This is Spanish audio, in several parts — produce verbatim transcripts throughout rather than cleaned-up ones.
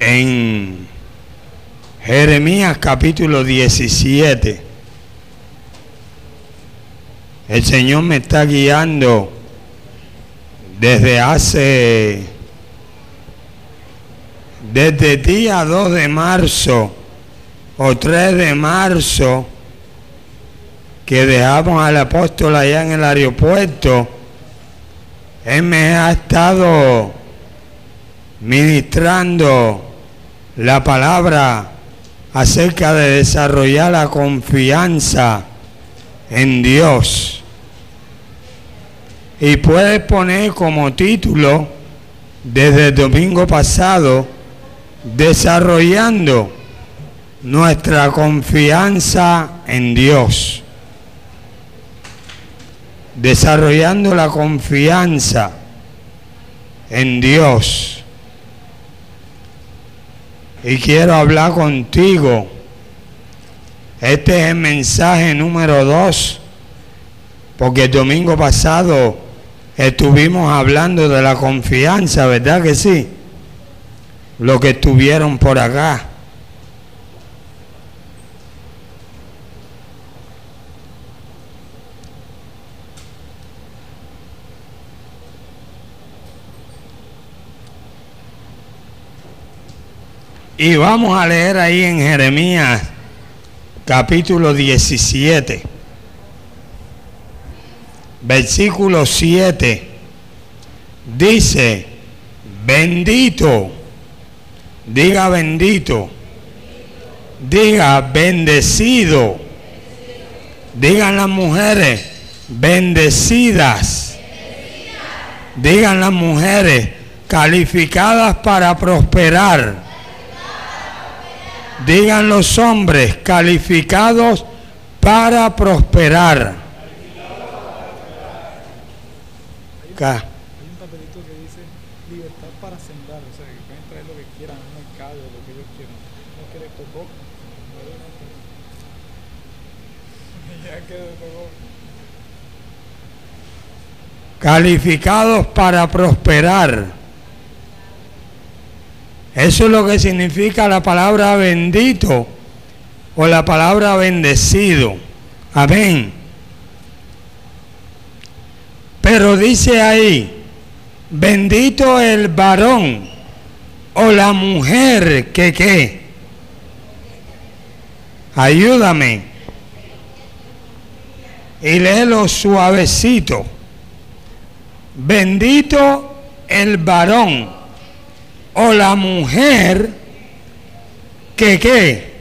en Jeremías capítulo diecisiete. El Señor me está guiando desde hace, desde el día dos de marzo o tres de marzo, que dejamos al apóstol allá en el aeropuerto. Él me ha estado ministrando la palabra acerca de desarrollar la confianza en Dios. Y puedes poner como título desde el domingo pasado: desarrollando nuestra confianza en Dios. Desarrollando la confianza en Dios. Y quiero hablar contigo. Este es el mensaje número dos, porque el domingo pasado estuvimos hablando de la confianza, ¿verdad que sí? Los que estuvieron por acá. Y vamos a leer ahí en Jeremías capítulo diecisiete, versículo siete. Dice: bendito, diga bendito, diga bendecido, digan las mujeres bendecidas, digan las mujeres calificadas para prosperar. Digan los hombres calificados para prosperar. Acá. Hay un papelito que dice libertad para sembrar, o sea, que pueden traer lo que quieran, un mercado, lo que ellos quieran. No que les tocó. Ya que les tocó. Calificados para prosperar. Eso es lo que significa la palabra bendito o la palabra bendecido. Amén. Pero dice ahí: bendito el varón o la mujer que qué. Ayúdame. Y léelo suavecito. Bendito el varón o la mujer que qué,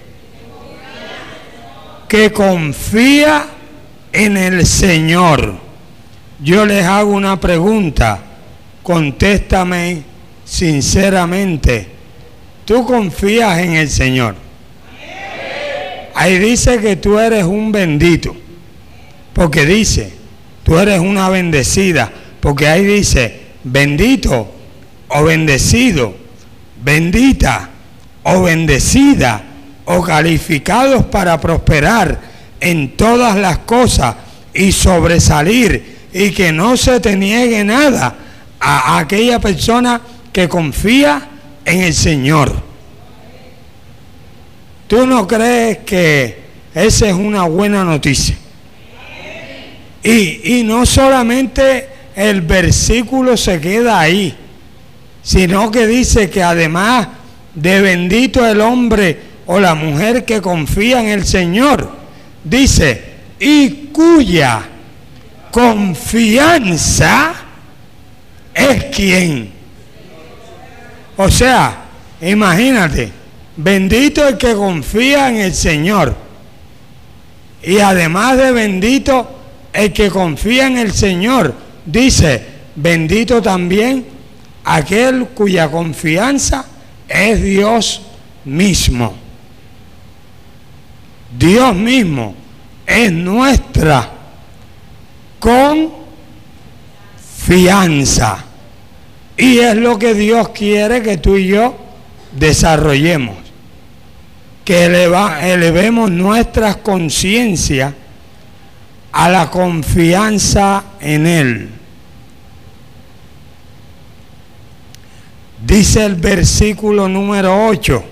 que confía en el Señor. Yo les hago una pregunta, contéstame sinceramente. ¿Tú confías en el Señor? Ahí dice que tú eres un bendito, porque dice, tú eres una bendecida, porque ahí dice bendito o bendecido, bendita o bendecida, o calificados para prosperar en todas las cosas y sobresalir, y que no se te niegue nada a aquella persona que confía en el Señor. ¿Tú no crees que esa es una buena noticia? Y, y no solamente el versículo se queda ahí, sino que dice que además de bendito el hombre o la mujer que confía en el Señor, dice, y cuya confianza es quien. O sea, imagínate, bendito el que confía en el Señor, y además de bendito el que confía en el Señor, dice, bendito también aquel cuya confianza es Dios mismo. Dios mismo es nuestra confianza. Y es lo que Dios quiere que tú y yo desarrollemos. Que eleva, elevemos nuestras conciencias a la confianza en Él. Dice el versículo número ocho,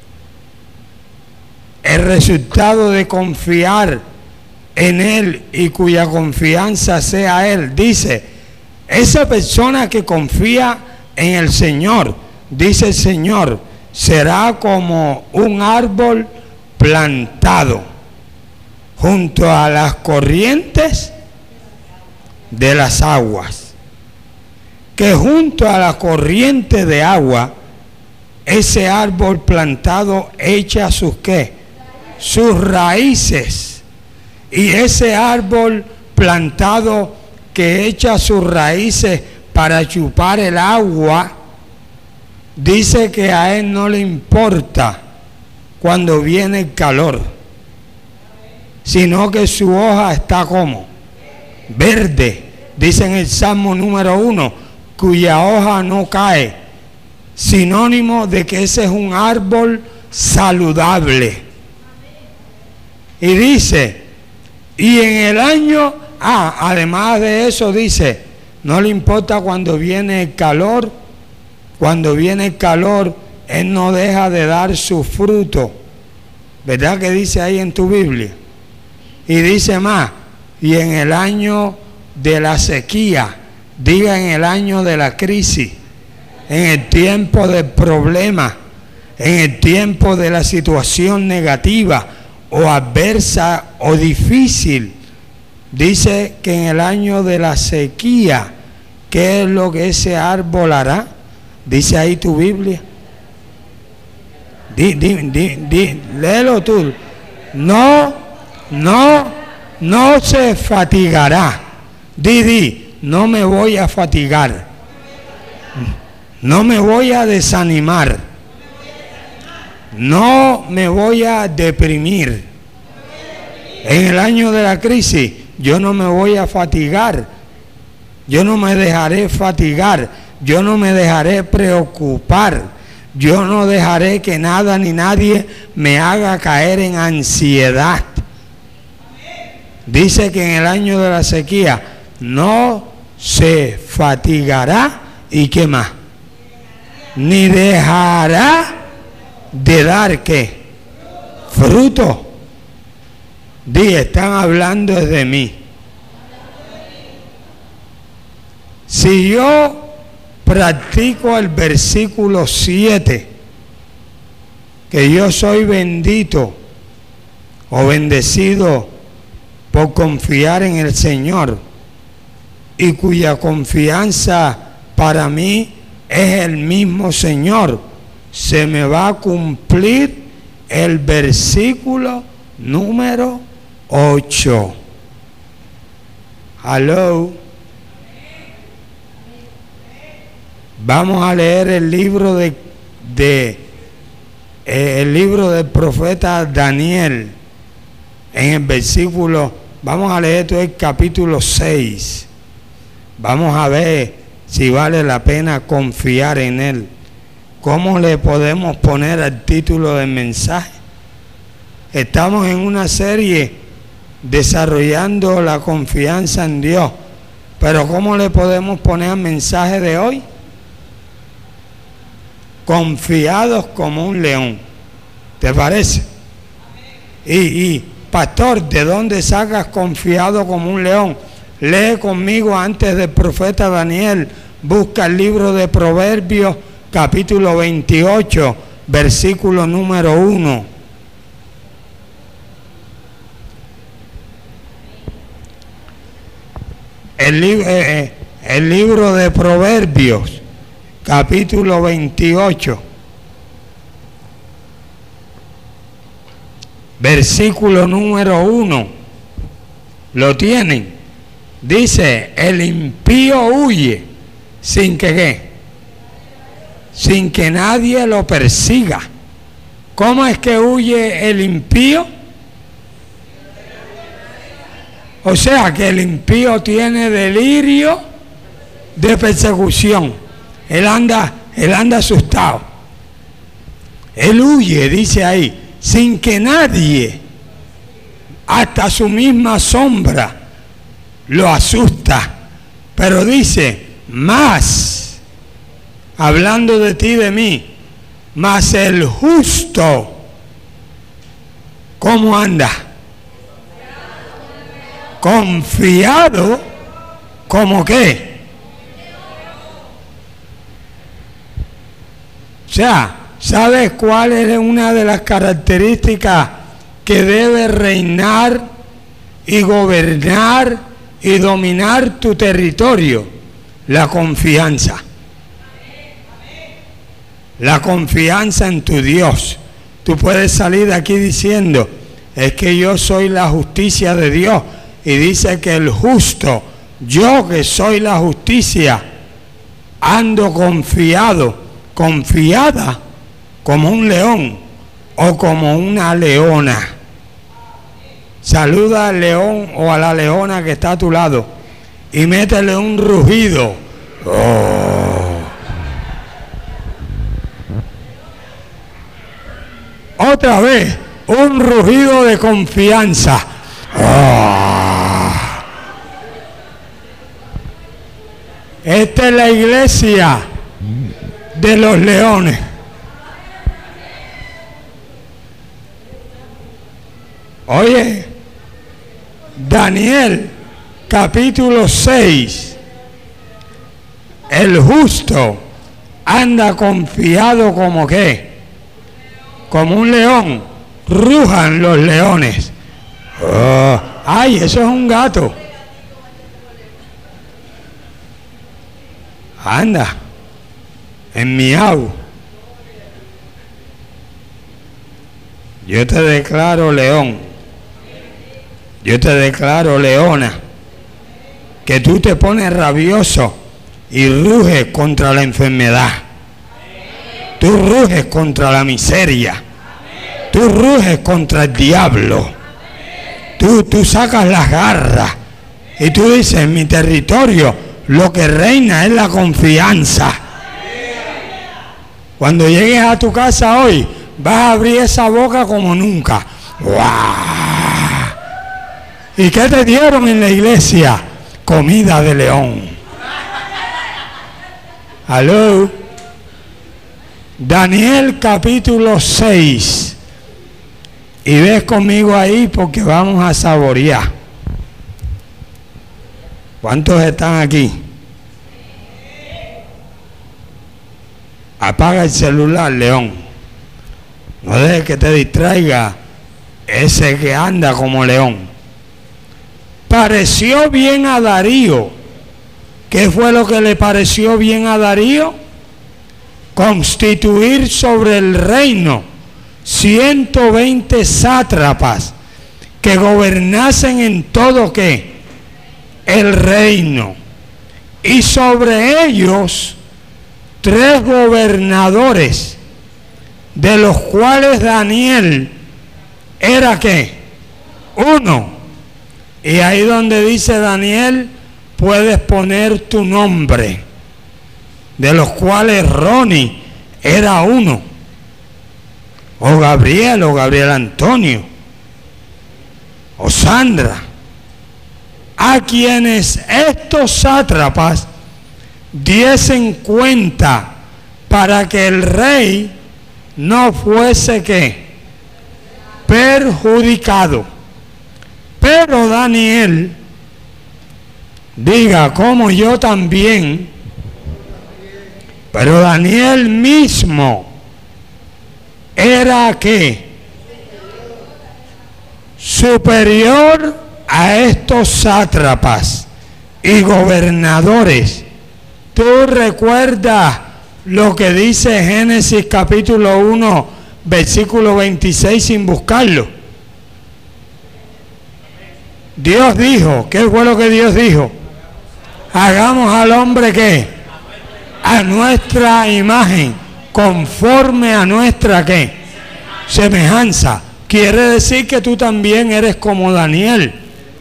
el resultado de confiar en Él y cuya confianza sea Él. Dice, esa persona que confía en el Señor, dice el Señor, será como un árbol plantado junto a las corrientes de las aguas, que junto a la corriente de agua, ese árbol plantado echa sus ¿qué? Sus raíces. Y ese árbol plantado que echa sus raíces para chupar el agua, dice que a él no le importa cuando viene el calor, sino que su hoja está como verde. Dice en el Salmo número uno, cuya hoja no cae, sinónimo de que ese es un árbol saludable. Y dice, y en el año, ah, además de eso dice, no le importa cuando viene el calor, cuando viene el calor, él no deja de dar su fruto. ¿Verdad que dice ahí en tu Biblia? Y dice más, y en el año de la sequía, diga en el año de la crisis, en el tiempo del problema, en el tiempo de la situación negativa o adversa o difícil, dice que en el año de la sequía, ¿qué es lo que ese árbol hará? Dice ahí tu Biblia. Di, di, di, di, léelo tú. No, no, no se fatigará. Di, di, no me voy a fatigar. No me voy a desanimar. No me voy a deprimir. En el año de la crisis, yo no me voy a fatigar. Yo no me dejaré fatigar. Yo no me dejaré preocupar. Yo no dejaré que nada ni nadie me haga caer en ansiedad. Dice que en el año de la sequía no se fatigará. ¿Y qué más? Ni dejará de dar ¿qué? Fruto. Di, están hablando de mí. Si yo practico el versículo siete, que yo soy bendito o bendecido por confiar en el Señor y cuya confianza para mí es el mismo Señor, se me va a cumplir el versículo número ocho. Hello. Vamos a leer el libro de, de eh, el libro del profeta Daniel en el versículo, vamos a leer todo el capítulo seis. Vamos a ver si vale la pena confiar en él. ¿Cómo le podemos poner al título del mensaje? Estamos en una serie desarrollando la confianza en Dios, pero ¿cómo le podemos poner al mensaje de hoy? Confiados como un león. ¿Te parece? Y, y pastor, ¿de dónde sacas confiado como un león? Lee conmigo antes del profeta Daniel. Busca el libro de Proverbios, capítulo veintiocho, versículo número uno. El, li eh, el libro de Proverbios, capítulo veintiocho, versículo número uno. ¿Lo tienen? Dice, el impío huye sin que ¿qué? Sin que nadie lo persiga. ¿Cómo es que huye el impío? O sea que el impío tiene delirio de persecución. Él anda, él anda asustado. Él huye, dice ahí, sin que nadie, hasta su misma sombra, lo asusta. Pero dice, más, hablando de ti y de mí. Mas el justo, ¿cómo anda? Confiado, ¿cómo qué? O sea, ¿sabes cuál es una de las características que debe reinar y gobernar y dominar tu territorio? La confianza. La confianza en tu Dios. Tú puedes salir de aquí diciendo, es que yo soy la justicia de Dios. Y dice que el justo, yo que soy la justicia, ando confiado, confiada como un león o como una leona. Saluda al león o a la leona que está a tu lado y métele un rugido. Oh. Otra vez, un rugido de confianza. Oh. Esta es la iglesia de los leones. Oye, Daniel capítulo seis, el justo anda confiado como qué, como un león, rujan los leones. Oh, ay, eso es un gato. Anda, en miau. Yo te declaro león, yo te declaro leona, que tú te pones rabioso y ruges contra la enfermedad, tú ruges contra la miseria, tú ruges contra el diablo, tú, tú sacas las garras y tú dices, en mi territorio lo que reina es la confianza. Cuando llegues a tu casa hoy, vas a abrir esa boca como nunca. ¡Wow! ¿Y qué te dieron en la iglesia? Comida de león. ¿Aló? Daniel capítulo seis. Y ves conmigo ahí porque vamos a saborear. ¿Cuántos están aquí? Apaga el celular, león. No dejes que te distraiga ese que anda como león. Pareció bien a Darío. ¿Qué fue lo que le pareció bien a Darío? Constituir sobre el reino ciento veinte sátrapas que gobernasen en todo ¿qué? El reino. Y sobre ellos tres gobernadores, de los cuales Daniel era ¿qué? Uno. Y ahí donde dice Daniel, puedes poner tu nombre, de los cuales Ronnie era uno, o Gabriel, o Gabriel Antonio, o Sandra, a quienes estos sátrapas diesen cuenta para que el rey no fuese ¿qué? Perjudicado. Pero Daniel, diga como yo también, pero Daniel mismo era ¿qué? Superior a estos sátrapas y gobernadores. ¿Tú recuerdas lo que dice Génesis capítulo uno, versículo veintiséis sin buscarlo? Dios dijo, ¿qué fue lo que Dios dijo? Hagamos al hombre ¿qué? A nuestra imagen, conforme a nuestra ¿qué? Semejanza. Quiere decir que tú también eres como Daniel.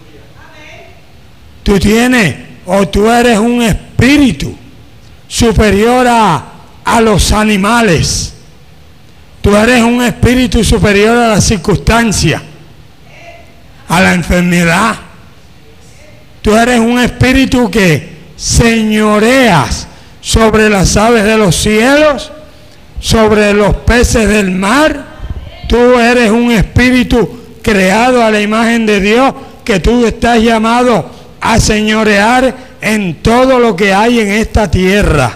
Tú tienes, o tú eres un espíritu superior a, a los animales. Tú eres un espíritu superior a las circunstancias, a la enfermedad. Tú eres un espíritu que señoreas sobre las aves de los cielos, sobre los peces del mar. Tú eres un espíritu creado a la imagen de Dios, que tú estás llamado a señorear en todo lo que hay en esta tierra.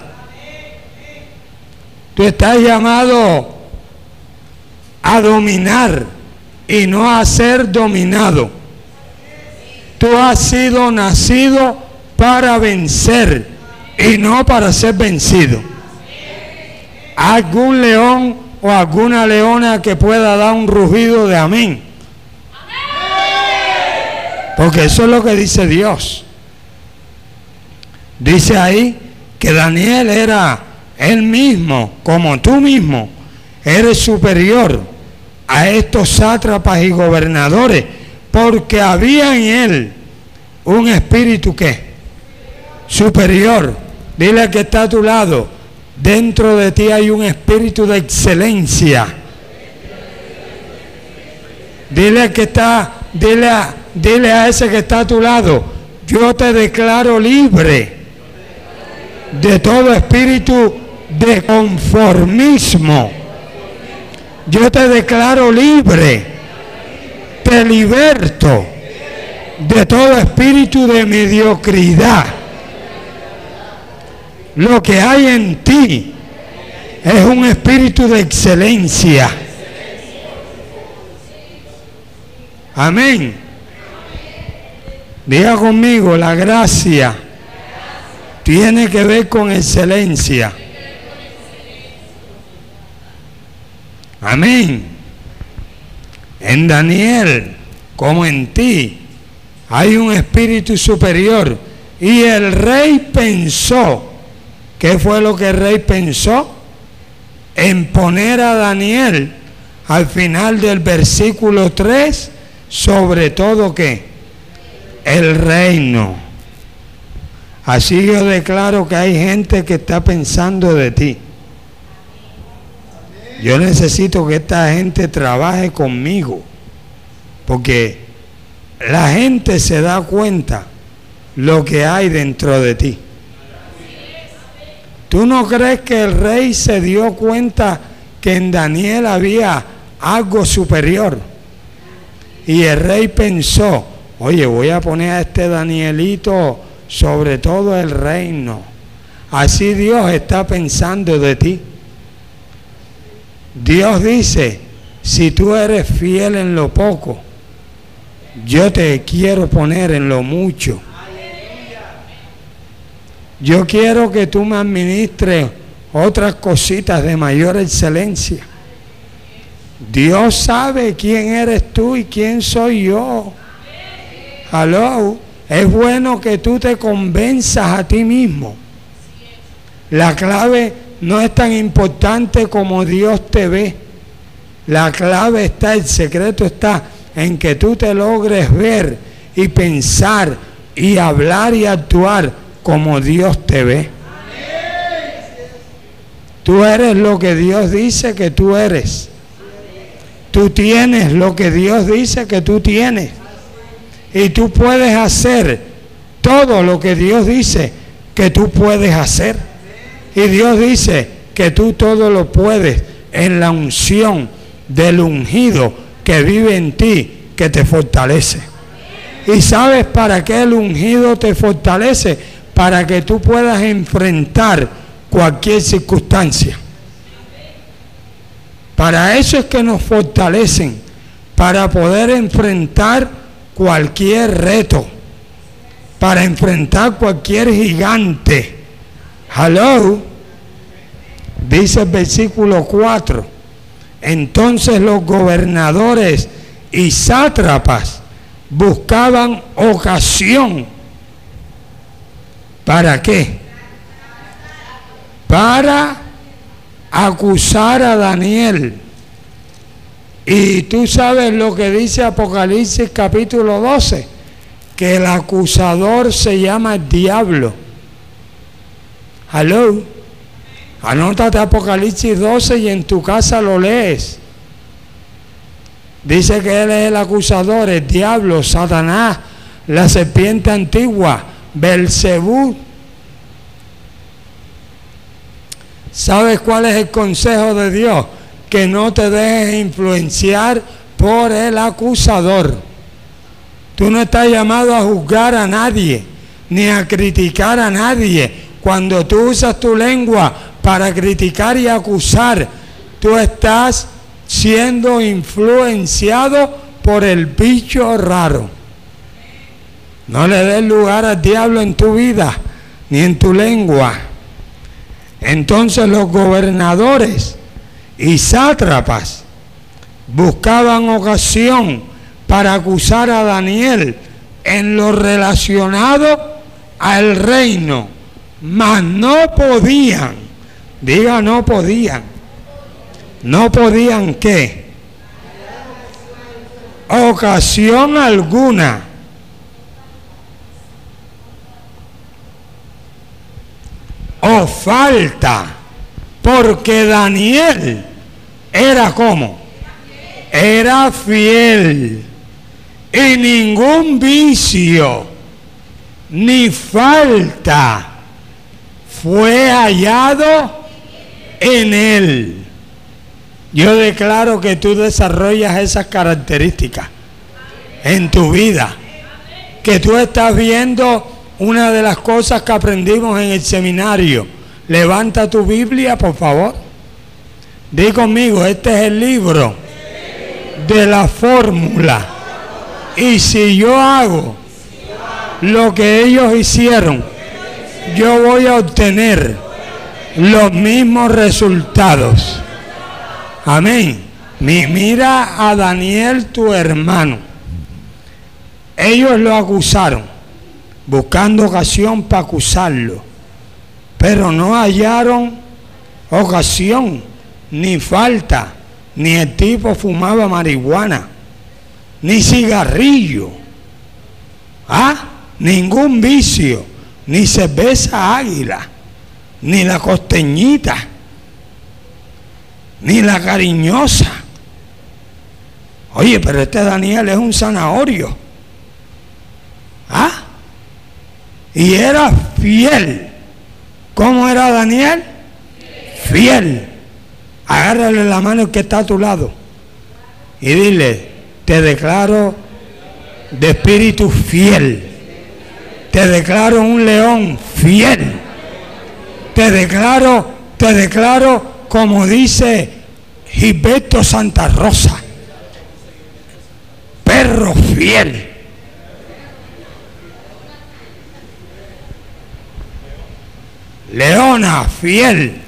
Tú estás llamado a dominar y no a ser dominado. Tú has sido nacido para vencer y no para ser vencido. ¿Algún león o alguna leona que pueda dar un rugido de amén? Porque eso es lo que dice Dios. Dice ahí que Daniel era él mismo, como tú mismo, eres superior a estos sátrapas y gobernadores, porque había en él un espíritu ¿qué? Superior. Dile al que está a tu lado, dentro de ti hay un espíritu de excelencia. Dile al que está, dile a, dile a ese que está a tu lado, yo te declaro libre de todo espíritu de conformismo. Yo te declaro libre, te liberto de todo espíritu de mediocridad. Lo que hay en ti es un espíritu de excelencia. Amén. Diga conmigo, la gracia tiene que ver con excelencia. Amén. En Daniel, como en ti, hay un espíritu superior. Y el rey pensó, ¿qué fue lo que el rey pensó? En poner a Daniel al final del versículo tres, sobre todo ¿qué? El reino. Así yo declaro que hay gente que está pensando de ti. Yo necesito que esta gente trabaje conmigo, porque la gente se da cuenta lo que hay dentro de ti. ¿Tú no crees que el rey se dio cuenta que en Daniel había algo superior? Y el rey pensó, oye, voy a poner a este Danielito sobre todo el reino. Así Dios está pensando de ti. Dios dice, si tú eres fiel en lo poco, yo te quiero poner en lo mucho. Yo quiero que tú me administres otras cositas de mayor excelencia. Dios sabe quién eres tú y quién soy yo. Hello. Es bueno que tú te convenzas a ti mismo. La clave no es tan importante como Dios te ve. La clave está, el secreto está en que tú te logres ver y pensar y hablar y actuar como Dios te ve. Tú eres lo que Dios dice que tú eres. Tú tienes lo que Dios dice que tú tienes. Y tú puedes hacer todo lo que Dios dice que tú puedes hacer. Y Dios dice que tú todo lo puedes en la unción del ungido que vive en ti, que te fortalece. ¿Y sabes para qué el ungido te fortalece? Para que tú puedas enfrentar cualquier circunstancia. Para eso es que nos fortalecen, para poder enfrentar cualquier reto, para enfrentar cualquier gigante. Hello. Dice el versículo cuatro. Entonces los gobernadores y sátrapas buscaban ocasión. ¿Para qué? Para acusar a Daniel. Y tú sabes lo que dice Apocalipsis capítulo doce, que el acusador se llama el diablo. Hello. Anótate Apocalipsis doce y en tu casa lo lees. Dice que él es el acusador, el diablo, Satanás, la serpiente antigua, Belcebú. ¿Sabes cuál es el consejo de Dios? Que no te dejes influenciar por el acusador. Tú no estás llamado a juzgar a nadie, ni a criticar a nadie. Cuando tú usas tu lengua para criticar y acusar, tú estás siendo influenciado por el bicho raro. No le des lugar al diablo en tu vida, ni en tu lengua. Entonces los gobernadores y sátrapas buscaban ocasión para acusar a Daniel en lo relacionado al reino, mas no podían. Diga, no podían. No podían ¿qué? Ocasión alguna. O falta, porque Daniel era como, era fiel, y ningún vicio ni falta fue hallado en él. Yo declaro que tú desarrollas esas características en tu vida, que tú estás viendo. Una de las cosas que aprendimos en el seminario. Levanta tu Biblia, por favor. Di conmigo, este es el libro de la fórmula. Y si yo hago lo que ellos hicieron, yo voy a obtener los mismos resultados. Amén. Mira a Daniel, tu hermano. Ellos lo acusaron, buscando ocasión para acusarlo, pero no hallaron ocasión, ni falta, ni el tipo fumaba marihuana, ni cigarrillo, ¿ah? Ningún vicio, ni cerveza Águila, ni la costeñita, ni la cariñosa. Oye, pero este Daniel es un zanahorio, ¿ah? Y era fiel. ¿Cómo era Daniel? Fiel. Agárrale la mano al que está a tu lado y dile, te declaro de espíritu fiel. Te declaro un león fiel. Te declaro, te declaro, como dice Gilberto Santa Rosa, perro fiel. Leona fiel.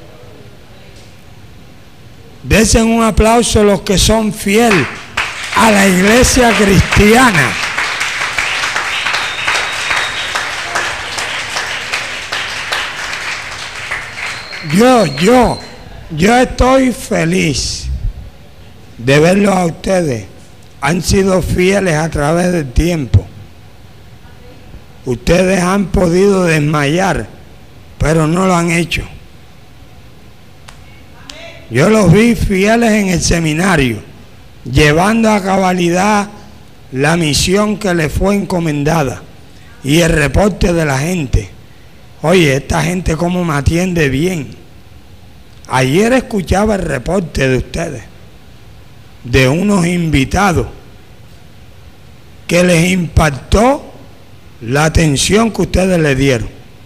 Desen un aplauso a los que son fieles a la iglesia cristiana. Yo, yo, yo estoy feliz de verlos a ustedes. Han sido fieles a través del tiempo. Ustedes han podido desmayar, pero no lo han hecho. Yo los vi fieles en el seminario, llevando a cabalidad la misión que les fue encomendada y el reporte de la gente. Oye, esta gente cómo me atiende bien. Ayer escuchaba el reporte de ustedes, de unos invitados, que les impactó la atención que ustedes le dieron.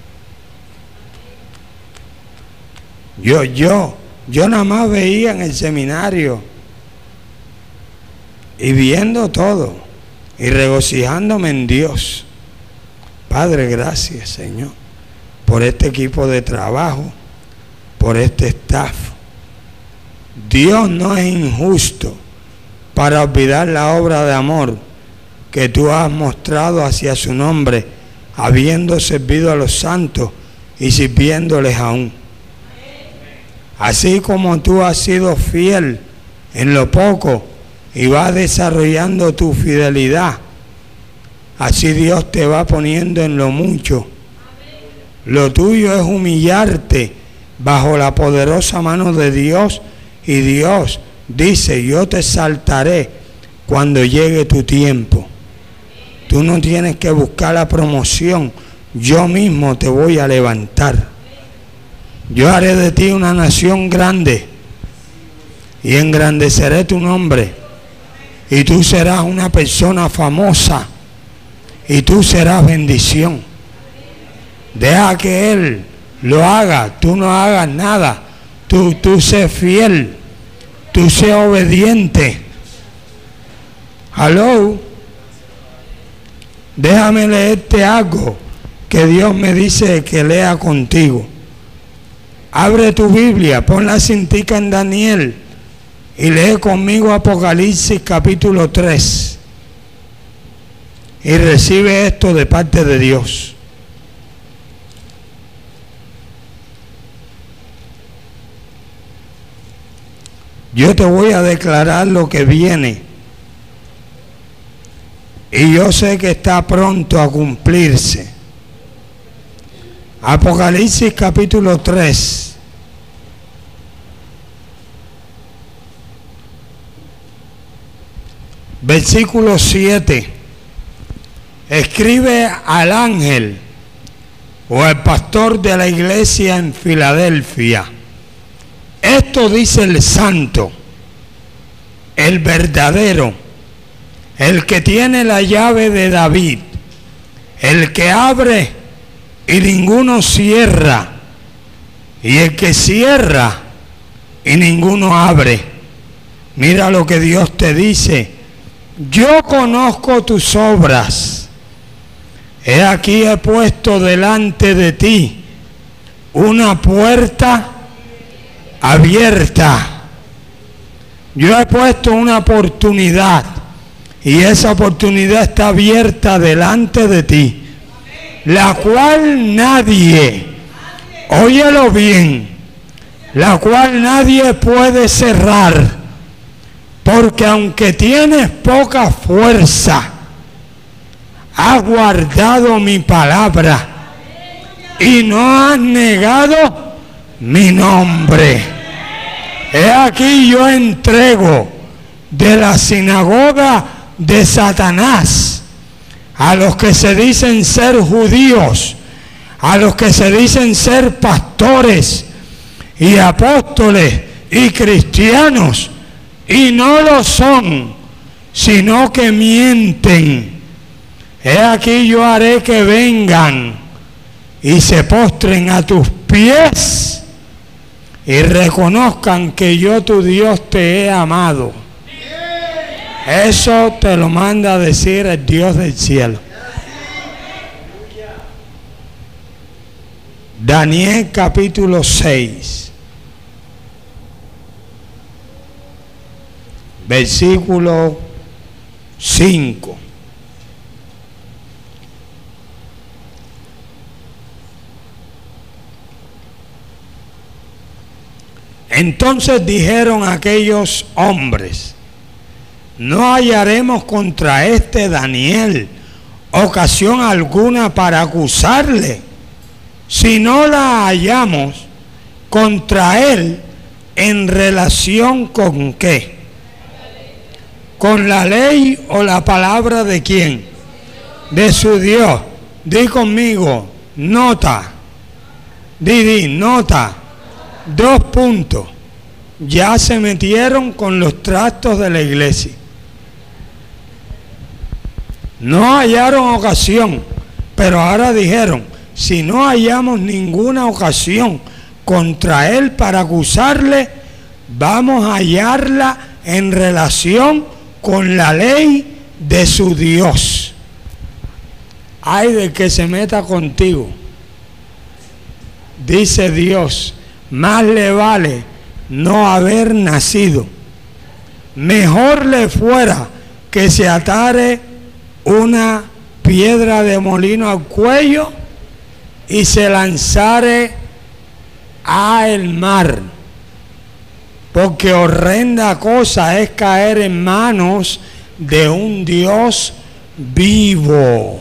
Yo, yo, yo nada más veía en el seminario y viendo todo y regocijándome en Dios. Padre, gracias, Señor, por este equipo de trabajo, por este staff. Dios no es injusto para olvidar la obra de amor que tú has mostrado hacia su nombre, habiendo servido a los santos y sirviéndoles aún. Así como tú has sido fiel en lo poco y vas desarrollando tu fidelidad, así Dios te va poniendo en lo mucho. Lo tuyo es humillarte bajo la poderosa mano de Dios, y Dios dice, yo te exaltaré cuando llegue tu tiempo. Tú no tienes que buscar la promoción, yo mismo te voy a levantar. yo haré de ti una nación grande y engrandeceré tu nombre, y tú serás una persona famosa, y tú serás bendición. Deja que Él lo haga, tú no hagas nada, tú, tú sé fiel, tú sé obediente. Hello, déjame leerte algo que Dios me dice que lea contigo. Abre tu Biblia, pon la cintica en Daniel y lee conmigo Apocalipsis capítulo tres. Y recibe esto de parte de Dios. Yo te voy a declarar lo que viene. Y yo sé que está pronto a cumplirse. Apocalipsis capítulo tres. Versículo siete. Escribe al ángel o al pastor de la iglesia en Filadelfia. Esto dice el santo, el verdadero, el que tiene la llave de David, el que abre y ninguno cierra, y el que cierra y ninguno abre. Mira lo que Dios te dice: yo conozco tus obras. He aquí he puesto delante de ti una puerta abierta. Yo he puesto una oportunidad y esa oportunidad está abierta delante de ti, la cual nadie, óyelo bien, la cual nadie puede cerrar, porque aunque tienes poca fuerza, has guardado mi palabra y no has negado mi nombre. He aquí yo entrego de la sinagoga de Satanás a los que se dicen ser judíos, a los que se dicen ser pastores y apóstoles y cristianos, y no lo son, sino que mienten. He aquí yo haré que vengan y se postren a tus pies y reconozcan que yo, tu Dios, te he amado. Eso te lo manda a decir el Dios del cielo. Daniel capítulo seis, versículo cinco. Entonces dijeron aquellos hombres: no hallaremos contra este Daniel ocasión alguna para acusarle, si no la hallamos contra él en relación con qué, con la ley o la palabra de quién, de su Dios. Di conmigo, nota, di, di, nota. Dos puntos. Ya se metieron con los trastos de la iglesia. No hallaron ocasión, pero ahora dijeron: si no hallamos ninguna ocasión contra él para acusarle, vamos a hallarla en relación con la ley de su Dios. Ay del que se meta contigo, dice Dios, más le vale no haber nacido. Mejor le fuera que se atare una piedra de molino al cuello y se lanzare al mar, porque horrenda cosa es caer en manos de un Dios vivo.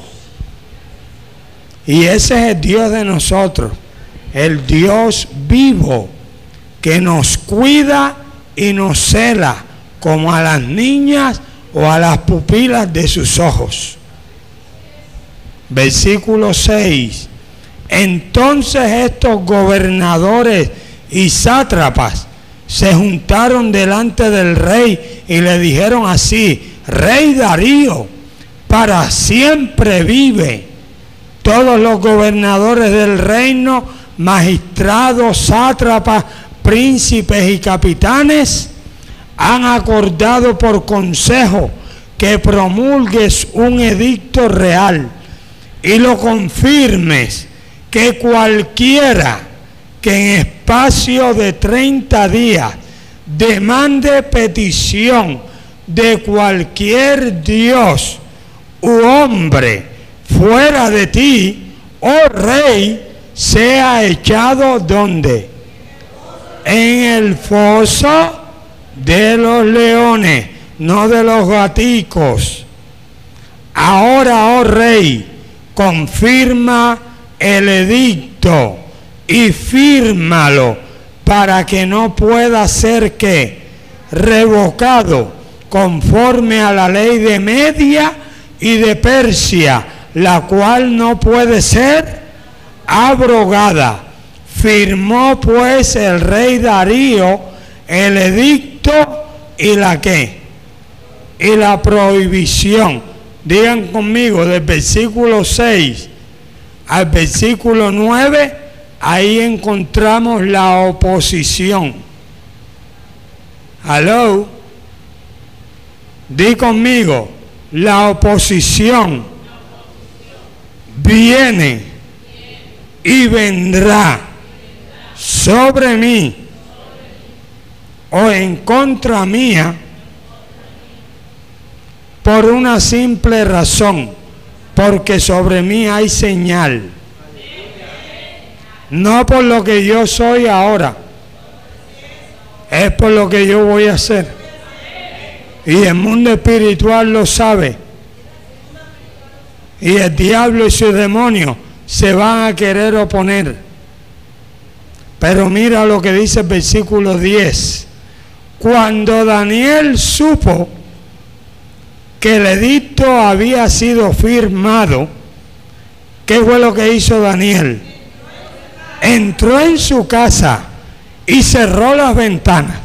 Y ese es el Dios de nosotros, el Dios vivo, que nos cuida y nos cela como a las niñas o a las pupilas de sus ojos. Versículo seis. Entonces estos gobernadores y sátrapas se juntaron delante del rey y le dijeron así: Rey Darío, para siempre vive. Todos los gobernadores del reino, magistrados, sátrapas, príncipes y capitanes han acordado por consejo que promulgues un edicto real y lo confirmes, que cualquiera que en espacio de treinta días demande petición de cualquier dios u hombre fuera de ti, oh rey, sea echado ¿dónde? En el foso de los leones, no de los gaticos. Ahora, oh rey, confirma el edicto y fírmalo para que no pueda ser que revocado conforme a la ley de Media y de Persia, la cual no puede ser abrogada. Firmó pues el rey Darío el edicto y la qué, y la prohibición. Digan conmigo, del versículo seis al versículo nueve, ahí encontramos la oposición. Hello, di conmigo, la oposición viene y vendrá sobre mí o en contra mía por una simple razón, porque sobre mí hay señal. No por lo que yo soy ahora, es por lo que yo voy a hacer. Y el mundo espiritual lo sabe. Y el diablo y sus demonios se van a querer oponer. Pero mira lo que dice el versículo diez. Cuando Daniel supo que el edicto había sido firmado, ¿qué fue lo que hizo Daniel? Entró en su casa y cerró las ventanas.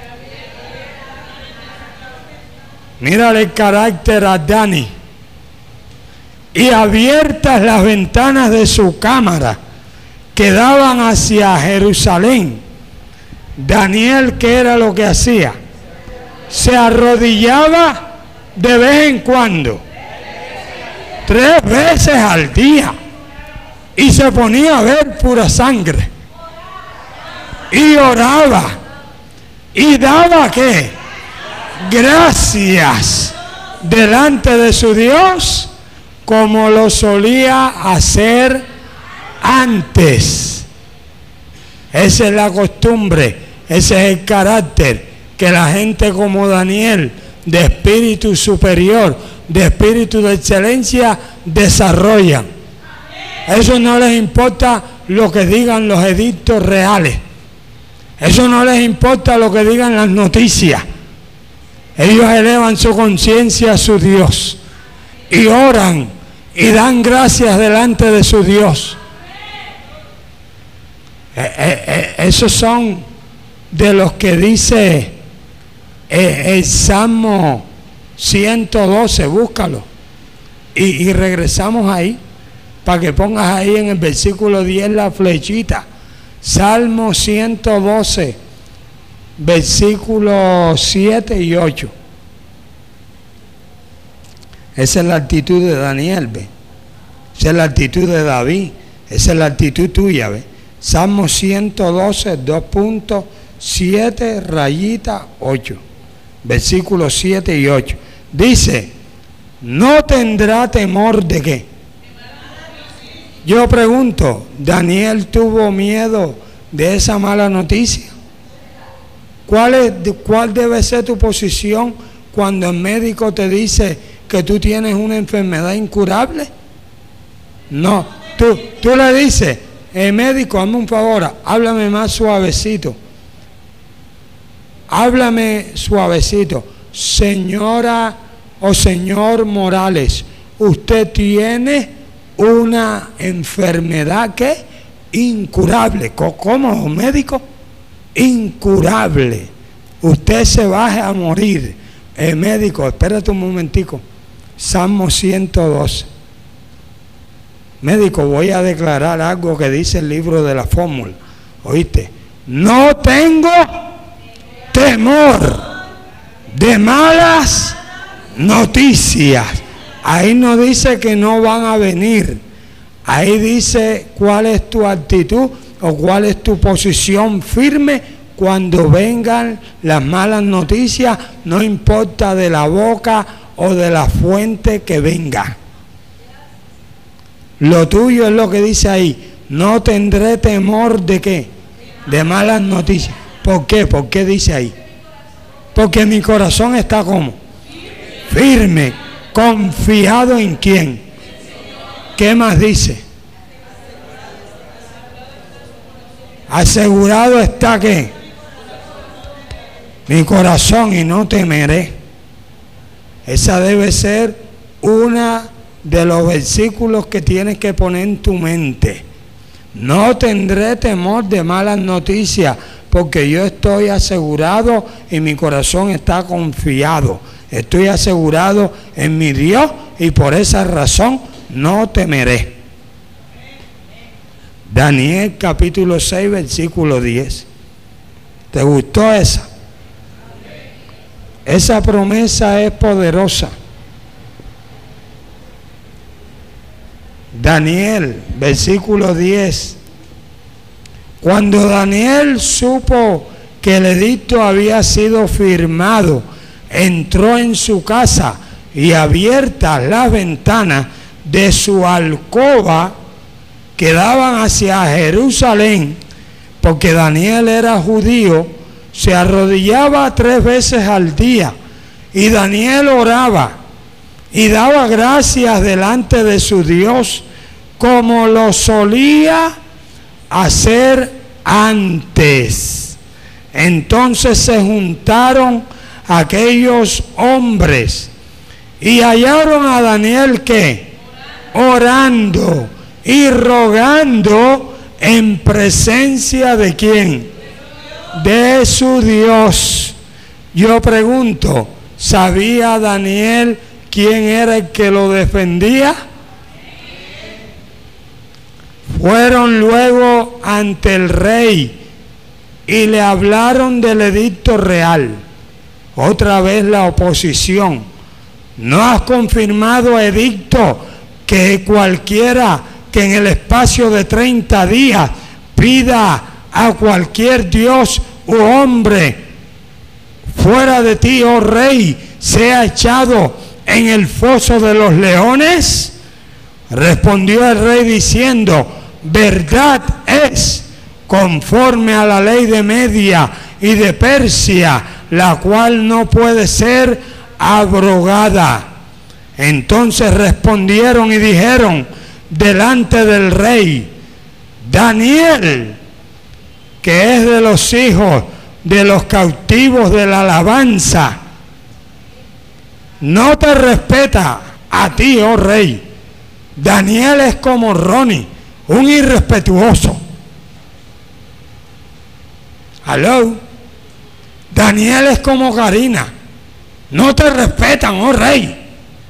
Mírale el carácter a Dani. Y abiertas las ventanas de su cámara que daban hacia Jerusalén, Daniel, ¿qué era lo que hacía? Se arrodillaba de vez en cuando, tres veces al día, y se ponía a ver pura sangre, y oraba, y daba ¿qué? Gracias delante de su Dios, como lo solía hacer antes. Esa es la costumbre, ese es el carácter que la gente como Daniel, de espíritu superior, de espíritu de excelencia, desarrollan. Eso no les importa lo que digan los edictos reales. Eso no les importa lo que digan las noticias. Ellos elevan su conciencia a su Dios y oran y dan gracias delante de su Dios. Eh, eh, eh, esos son de los que dice eh, el Salmo ciento doce, búscalo. Y, y regresamos ahí, para que pongas ahí en el versículo diez la flechita. Salmo ciento doce, versículos siete y ocho. Esa es la actitud de Daniel, ¿ve? Esa es la actitud de David. Esa es la actitud tuya, ¿ve? Salmo ciento doce, dos puntos, siete, rayita, ocho. Versículos siete y ocho. Dice, no tendrá temor de qué. Yo pregunto, ¿Daniel tuvo miedo de esa mala noticia? ¿Cuál es, cuál debe ser tu posición cuando el médico te dice que tú tienes una enfermedad incurable? No, tú, tú le dices, eh, médico, hazme un favor, háblame más suavecito. Háblame suavecito. Señora o señor Morales, ¿usted tiene una enfermedad que incurable. ¿Cómo, médico? Incurable. Usted se va a morir. El médico, espérate un momentico. Salmo ciento doce. Médico, voy a declarar algo que dice el libro de la fórmula. ¿Oíste? No tengo temor de malas noticias. Ahí no dice que no van a venir. Ahí dice cuál es tu actitud o cuál es tu posición firme cuando vengan las malas noticias, no importa de la boca o de la fuente que venga. Lo tuyo es lo que dice ahí. No tendré temor de qué, de malas noticias. ¿Por qué? ¿Por qué dice ahí? Porque mi corazón está como firme, confiado en quién. ¿Qué más dice? Asegurado está que mi corazón y no temeré. Esa debe ser una de los versículos que tienes que poner en tu mente. No tendré temor de malas noticias, porque yo estoy asegurado y mi corazón está confiado. Estoy asegurado en mi Dios y por esa razón no temeré. Daniel capítulo seis, versículo diez. ¿Te gustó esa? Esa promesa es poderosa. Daniel, versículo diez. Cuando Daniel supo que el edicto había sido firmado, entró en su casa y abiertas las ventanas de su alcoba que daban hacia Jerusalén, porque Daniel era judío, se arrodillaba tres veces al día y Daniel oraba y daba gracias delante de su Dios como lo solía hacer antes. Entonces se juntaron aquellos hombres y hallaron a Daniel que orando y rogando en presencia de quién, de su Dios. Yo pregunto, ¿sabía Daniel quién era el que lo defendía? Fueron luego ante el rey y le hablaron del edicto real. Otra vez la oposición. ¿No has confirmado edicto que cualquiera que en el espacio de treinta días pida a cualquier dios u hombre fuera de ti, oh rey, sea echado en el foso de los leones? Respondió el rey diciendo, verdad es, conforme a la ley de Media y de Persia, la cual no puede ser abrogada. Entonces respondieron y dijeron delante del rey, Daniel, que es de los hijos de los cautivos de la alabanza, no te respeta a ti, oh rey. Daniel es como Ronnie, un irrespetuoso. Hello. Daniel es como Karina, no te respetan, oh rey.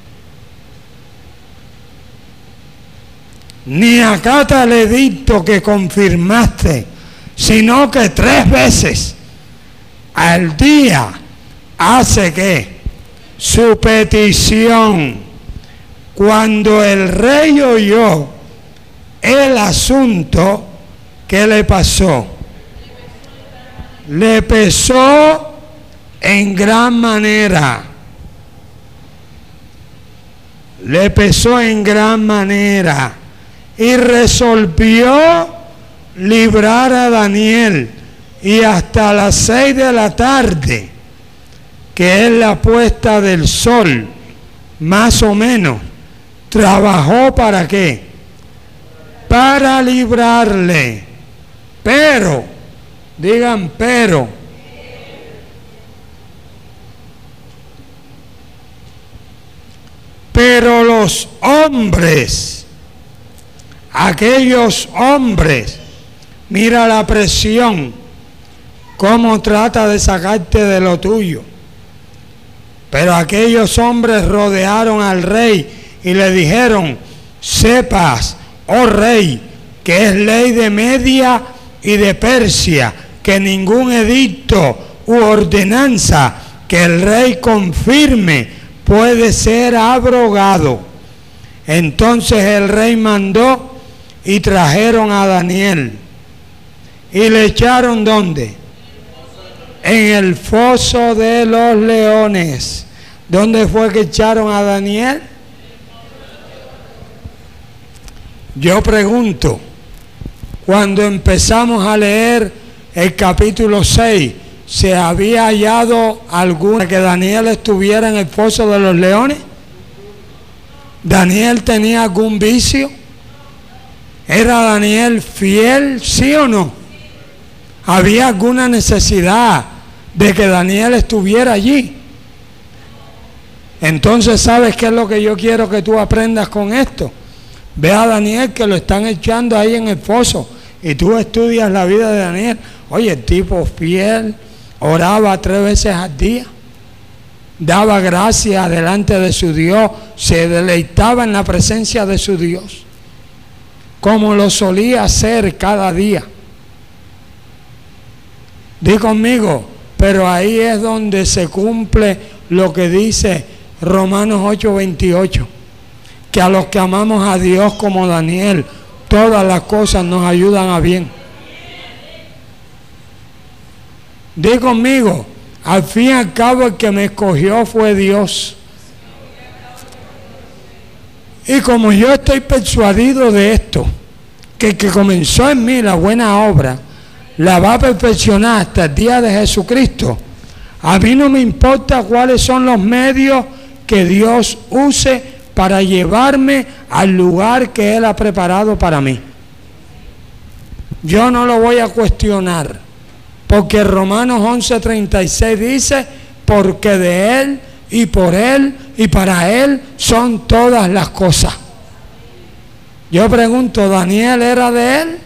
Ni acata el edicto que confirmaste, sino que tres veces al día hace que su petición. Cuando el rey oyó el asunto, ¿qué le pasó? Le pesó en gran manera. Le pesó en gran manera. Y resolvió librar a Daniel. Y hasta las seis de la tarde, que es la puesta del sol, más o menos, trabajó para qué? Para librarle. Pero, digan pero, pero los hombres aquellos hombres, mira la presión, cómo trata de sacarte de lo tuyo. Pero aquellos hombres rodearon al rey y le dijeron: sepas, oh rey, que es ley de Media y de Persia, que ningún edicto u ordenanza que el rey confirme puede ser abrogado. Entonces el rey mandó y trajeron a Daniel y le echaron ¿dónde? En el foso de los leones. ¿Dónde fue que echaron a Daniel? Yo pregunto, cuando empezamos a leer el capítulo seis, ¿se había hallado alguna que Daniel estuviera en el foso de los leones? ¿Daniel tenía algún vicio? ¿Era Daniel fiel, sí o no? ¿Había alguna necesidad de que Daniel estuviera allí? Entonces, ¿sabes qué es lo que yo quiero que tú aprendas con esto? Ve a Daniel, que lo están echando ahí en el foso, y tú estudias la vida de Daniel. Oye, el tipo fiel, oraba tres veces al día, daba gracias delante de su Dios, se deleitaba en la presencia de su Dios, como lo solía hacer cada día. Di conmigo, pero ahí es donde se cumple lo que dice Romanos ocho veintiocho, que a los que amamos a Dios como Daniel, todas las cosas nos ayudan a bien. Di conmigo, al fin y al cabo el que me escogió fue Dios. Y como yo estoy persuadido de esto, que el que comenzó en mí la buena obra, la va a perfeccionar hasta el día de Jesucristo. A mí no me importa cuáles son los medios que Dios use para llevarme al lugar que Él ha preparado para mí. Yo no lo voy a cuestionar, porque Romanos once treinta y seis dice: porque de Él y por Él y para Él son todas las cosas. Yo pregunto, ¿Daniel era de Él?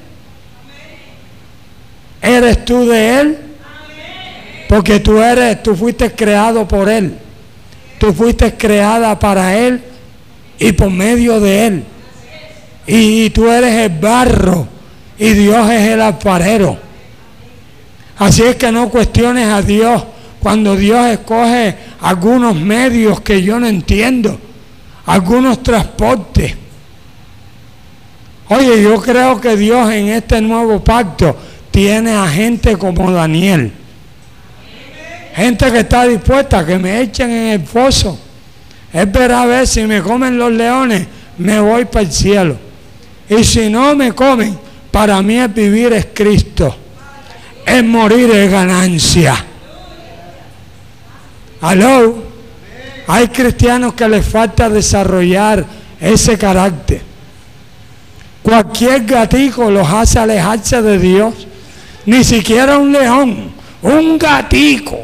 ¿Eres tú de Él? Porque tú eres, tú fuiste creado por Él. Tú fuiste creada para Él y por medio de Él. Y, y tú eres el barro y Dios es el alfarero. Así es que no cuestiones a Dios cuando Dios escoge algunos medios que yo no entiendo, algunos transportes. Oye, yo creo que Dios en este nuevo pacto tiene a gente como Daniel. Gente que está dispuesta a que me echen en el foso. Él verá a ver si me comen los leones, me voy para el cielo. Y si no me comen, para mí el vivir es Cristo. El morir es ganancia. ¿Aló? Hay cristianos que les falta desarrollar ese carácter. Cualquier gatico los hace alejarse de Dios. Ni siquiera un león, un gatico.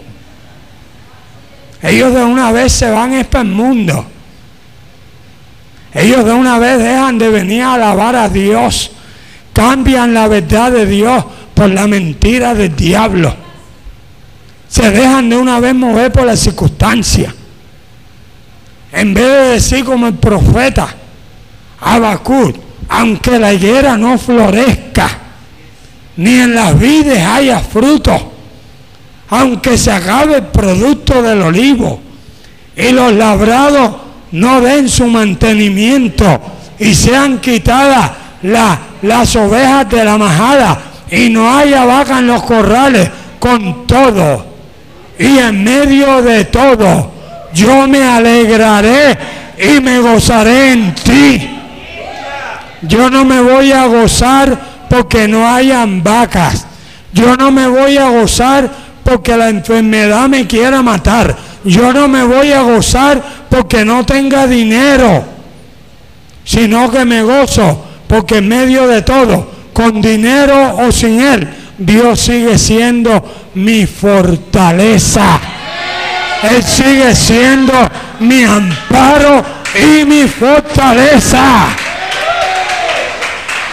Ellos de una vez se van para el mundo. Ellos de una vez dejan de venir a alabar a Dios. Cambian la verdad de Dios por la mentira del diablo. Se dejan de una vez mover por las circunstancias. En vez de decir como el profeta Habacuc: aunque la higuera no florezca, ni en las vides haya fruto, aunque se acabe el producto del olivo y los labrados no den su mantenimiento y sean quitadas la, las ovejas de la majada y no haya vaca en los corrales, con todo y en medio de todo yo me alegraré y me gozaré en ti. Yo no me voy a gozar porque no hayan vacas. Yo no me voy a gozar porque la enfermedad me quiera matar. Yo no me voy a gozar porque no tenga dinero, sino que me gozo porque en medio de todo, con dinero o sin él, Dios sigue siendo mi fortaleza. Él sigue siendo mi amparo y mi fortaleza.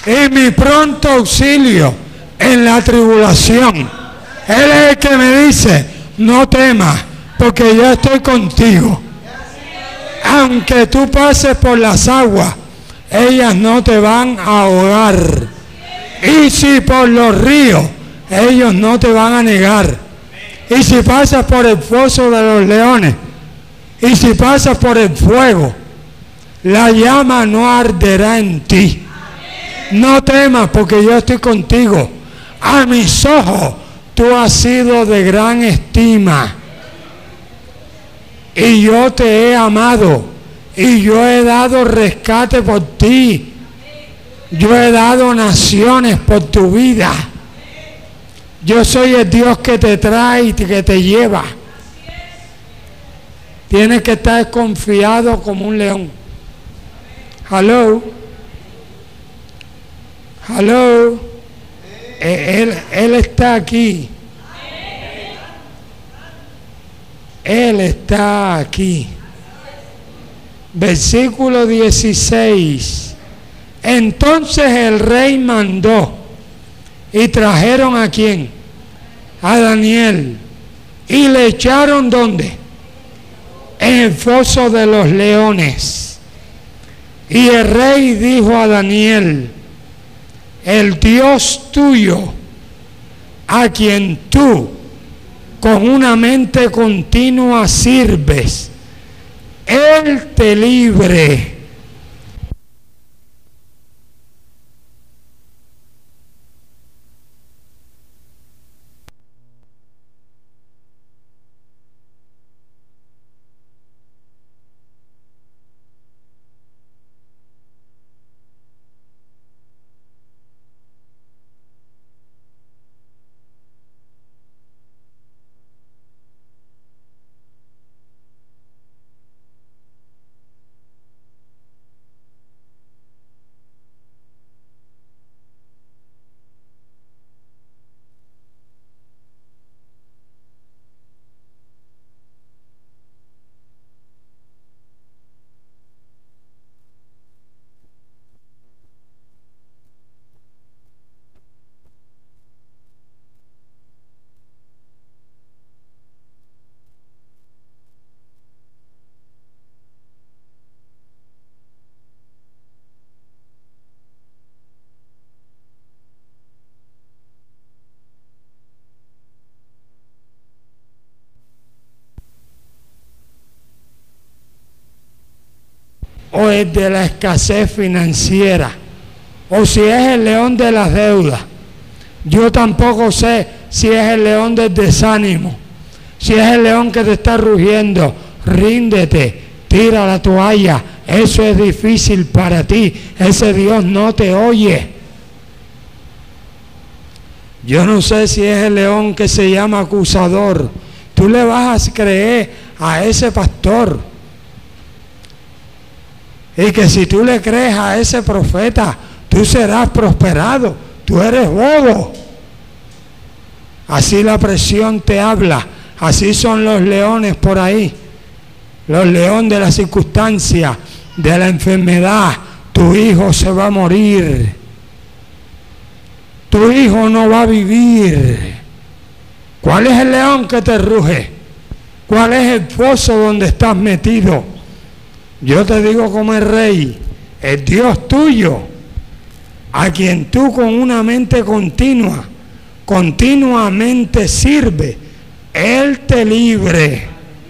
y mi pronto auxilio en la tribulación. Él es el que me dice, no temas, porque yo estoy contigo. Aunque tú pases por las aguas, ellas no te van a ahogar. Y si por los ríos, ellos no te van a negar. Y si pasas por el foso de los leones, y si pasas por el fuego, la llama no arderá en ti. No temas, porque yo estoy contigo. A mis ojos tú has sido de gran estima. Y yo te he amado. Y yo he dado rescate por ti. Yo he dado naciones por tu vida. Yo soy el Dios que te trae y que te lleva. Tienes que estar confiado como un león. Hello. Hello. Él, él está aquí. Él está aquí. Versículo dieciséis. Entonces el rey mandó y trajeron a quién? A Daniel. Y le echaron ¿dónde? En el foso de los leones. Y el rey dijo a Daniel: el Dios tuyo, a quien tú con una mente continua sirves, Él te libre. O es de la escasez financiera, o si es el león de las deudas. Yo tampoco sé si es el león del desánimo, si es el león que te está rugiendo. Ríndete, tira la toalla, eso es difícil para ti, ese Dios no te oye. Yo no sé si es el león que se llama acusador. Tú le vas a creer a ese pastor. Y que si tú le crees a ese profeta, tú serás prosperado. Tú eres bobo. Así la presión te habla. Así son los leones por ahí. Los leones de la circunstancia, de la enfermedad. Tu hijo se va a morir. Tu hijo no va a vivir. ¿Cuál es el león que te ruge? ¿Cuál es el foso donde estás metido? Yo te digo como el rey, el Dios tuyo, a quien tú con una mente continua, continuamente sirve, Él te libre.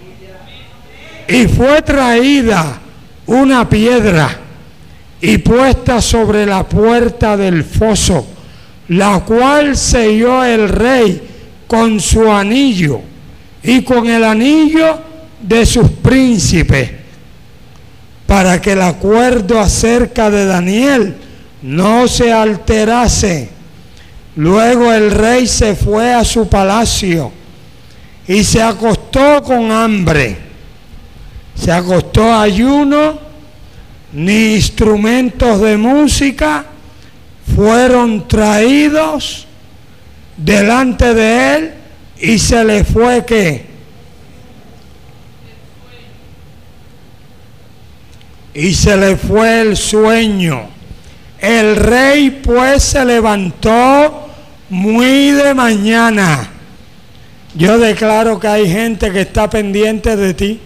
Y fue traída una piedra y puesta sobre la puerta del foso, la cual selló el rey con su anillo y con el anillo de sus príncipes, para que el acuerdo acerca de Daniel no se alterase. Luego el rey se fue a su palacio y se acostó con hambre. Se acostó ayuno, ni instrumentos de música fueron traídos delante de él, y se le fue ¿qué? Y se le fue el sueño. El rey pues se levantó muy de mañana. Yo declaro que hay gente que está pendiente de ti.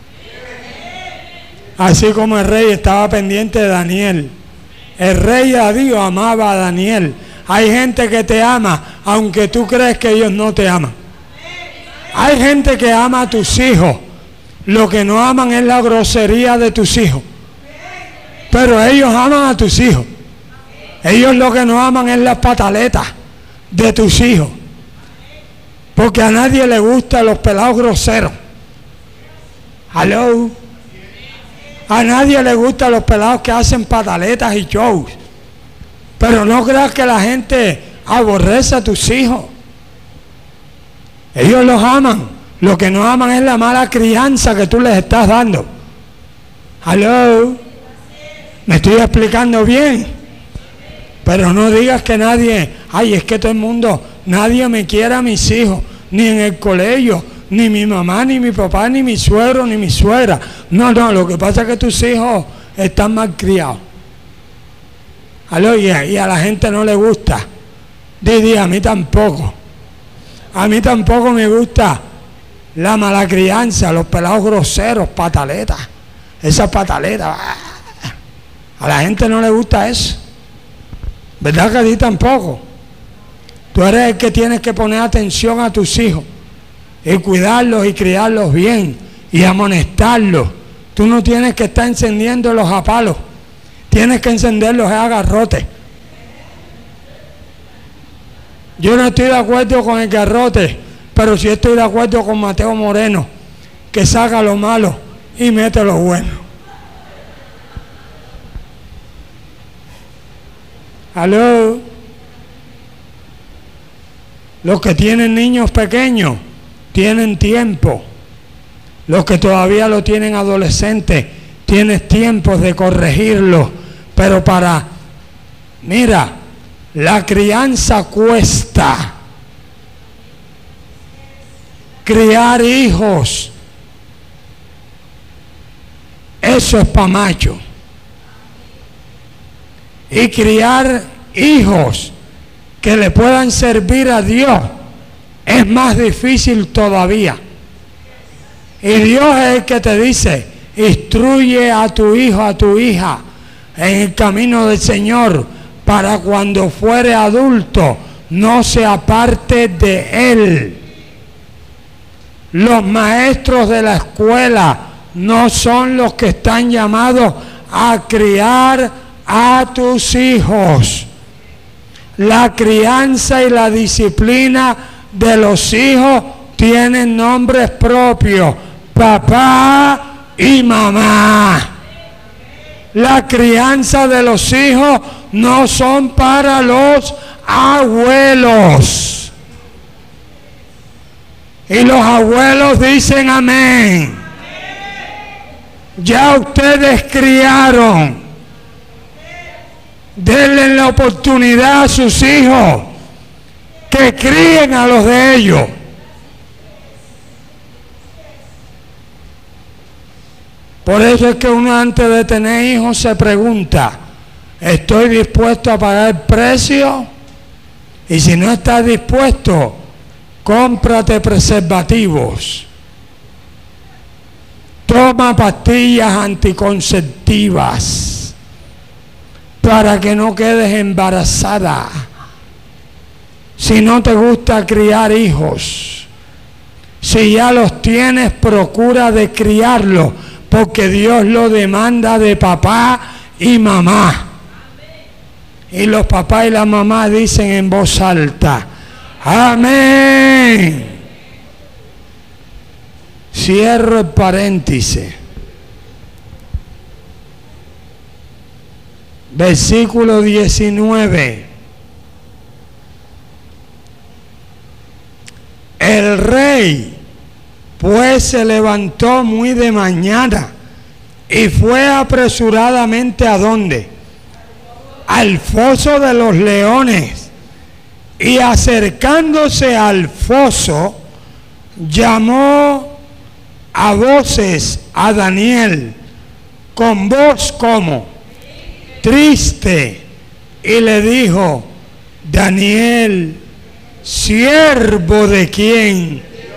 Así como el rey estaba pendiente de Daniel. El rey Darío amaba a Daniel. Hay gente que te ama, aunque tú crees que ellos no te aman. Hay gente que ama a tus hijos. Lo que no aman es la grosería de tus hijos. Pero ellos aman a tus hijos. Ellos lo que no aman es las pataletas de tus hijos. Porque a nadie le gustan los pelados groseros. Hello. A nadie le gustan los pelados que hacen pataletas y shows. Pero no creas que la gente aborrece a tus hijos. Ellos los aman. Lo que no aman es la mala crianza que tú les estás dando. Hello. ¿Me estoy explicando bien? Pero no digas que nadie, ay, es que todo el mundo, nadie me quiere a mis hijos, ni en el colegio, ni mi mamá, ni mi papá, ni mi suegro, ni mi suegra. No, no, lo que pasa es que tus hijos están mal criados. Aló, y a, y a la gente no le gusta. Didi, a mí tampoco. A mí tampoco me gusta la mala crianza, los pelados groseros, pataletas. Esas pataletas. A la gente no le gusta eso. ¿Verdad que a ti tampoco? Tú eres el que tienes que poner atención a tus hijos y cuidarlos y criarlos bien y amonestarlos. Tú no tienes que estar encendiéndolos a palos. Tienes que encenderlos a garrote. Yo no estoy de acuerdo con el garrote, pero sí estoy de acuerdo con Mateo Moreno, que saca lo malo y mete lo bueno. Aló. Los que tienen niños pequeños tienen tiempo. Los que todavía lo tienen adolescentes, tienes tiempo de corregirlos. Pero para, mira, la crianza cuesta. Criar hijos, eso es pa' macho. Y criar hijos que le puedan servir a Dios es más difícil todavía. Y Dios es el que te dice, instruye a tu hijo, a tu hija en el camino del Señor, para cuando fuere adulto no se aparte de él. Los maestros de la escuela no son los que están llamados a criar a tus hijos. La crianza y la disciplina de los hijos tienen nombres propios: papá y mamá. La crianza de los hijos no son para los abuelos. Y los abuelos dicen amén. Ya ustedes criaron. Denle la oportunidad a sus hijos que críen a los de ellos. Por eso es que uno antes de tener hijos se pregunta, ¿estoy dispuesto a pagar el precio? Y si no estás dispuesto, cómprate preservativos. Toma pastillas anticonceptivas para que no quedes embarazada. Si no te gusta criar hijos, si ya los tienes, procura de criarlos, porque Dios lo demanda de papá y mamá. Y los papás y las mamás dicen en voz alta, amén. Cierro el paréntesis. Versículo diecinueve. El rey pues se levantó muy de mañana y fue apresuradamente ¿a dónde? Al foso de los leones. Y acercándose al foso, llamó a voces a Daniel con voz como triste y le dijo: Daniel, siervo de quién,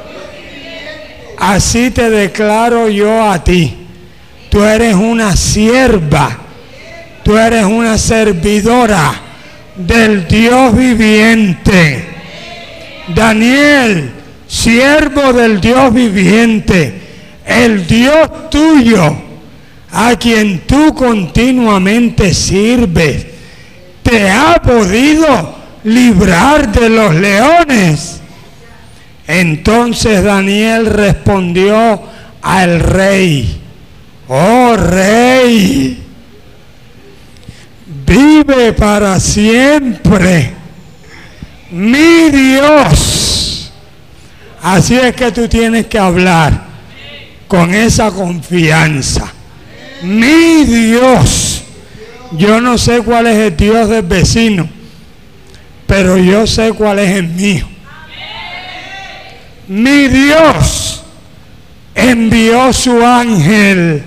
así te declaro yo a ti. Tú eres una sierva, tú eres una servidora del Dios viviente. Daniel, siervo del Dios viviente, el Dios tuyo, a quien tú continuamente sirves, te ha podido librar de los leones. Entonces Daniel respondió al rey: oh rey, vive para siempre mi Dios. Así es que tú tienes que hablar con esa confianza. Mi Dios. Yo no sé cuál es el Dios del vecino, pero yo sé cuál es el mío. Mi Dios envió su ángel,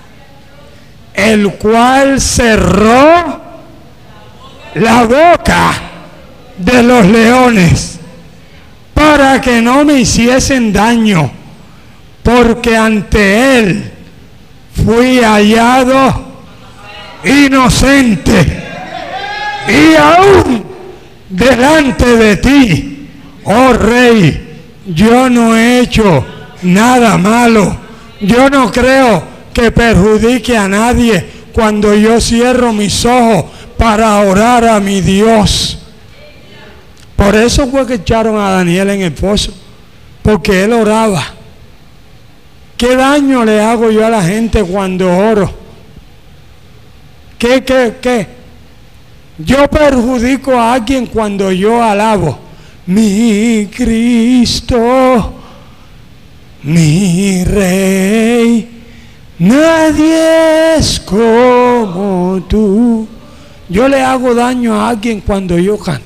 el cual cerró la boca de los leones para que no me hiciesen daño, porque ante él fui hallado inocente, y aún delante de ti, oh rey, yo no he hecho nada malo. Yo no creo que perjudique a nadie cuando yo cierro mis ojos para orar a mi Dios. Por eso fue que echaron a Daniel en el pozo, porque él oraba. ¿Qué daño le hago yo a la gente cuando oro? ¿Qué, qué, qué? Yo perjudico a alguien cuando yo alabo. Mi Cristo, mi Rey, nadie es como tú. Yo le hago daño a alguien cuando yo canto.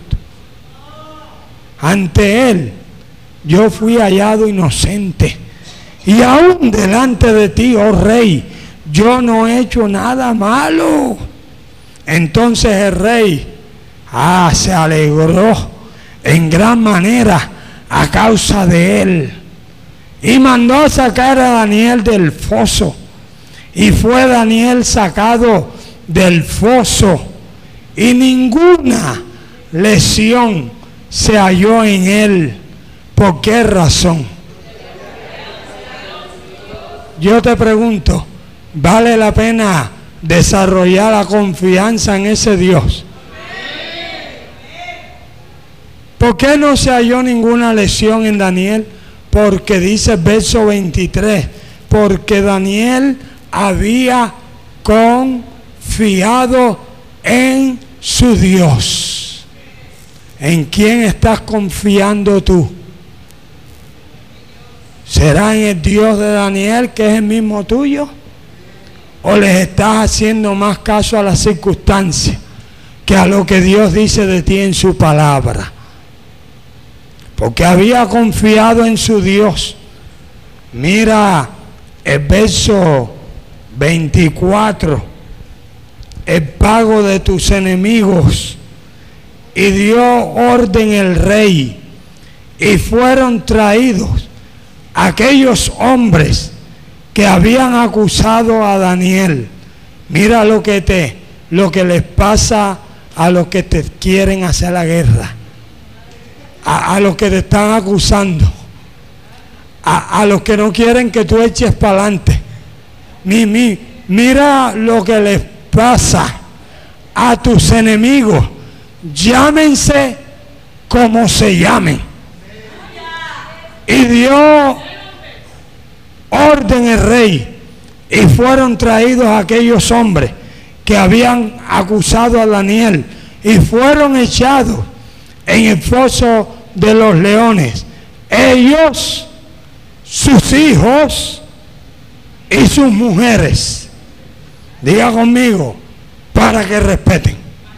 Ante él yo fui hallado inocente, y aún delante de ti, oh rey, yo no he hecho nada malo. Entonces el rey ah, se alegró en gran manera a causa de él, y mandó sacar a Daniel del foso. Y fue Daniel sacado del foso, y ninguna lesión se halló en él. ¿Por qué razón? Yo te pregunto, ¿vale la pena desarrollar la confianza en ese Dios? ¿Por qué no se halló ninguna lesión en Daniel? Porque dice el verso veintitrés, porque Daniel había confiado en su Dios. ¿En quién estás confiando tú? ¿Será en el Dios de Daniel, que es el mismo tuyo? ¿O les estás haciendo más caso a las circunstancias que a lo que Dios dice de ti en su palabra? Porque había confiado en su Dios. Mira el verso veinticuatro. El pago de tus enemigos. Y dio orden el rey, y fueron traídos aquellos hombres que habían acusado a Daniel. Mira lo que te, lo que les pasa a los que te quieren hacer la guerra, a, a los que te están acusando, a, a los que no quieren que tú eches para adelante. Mi, mi, mira lo que les pasa a tus enemigos, llámense como se llamen. Y dio orden el rey, y fueron traídos aquellos hombres que habían acusado a Daniel, y fueron echados en el foso de los leones, ellos, sus hijos y sus mujeres. Diga conmigo, para que respeten.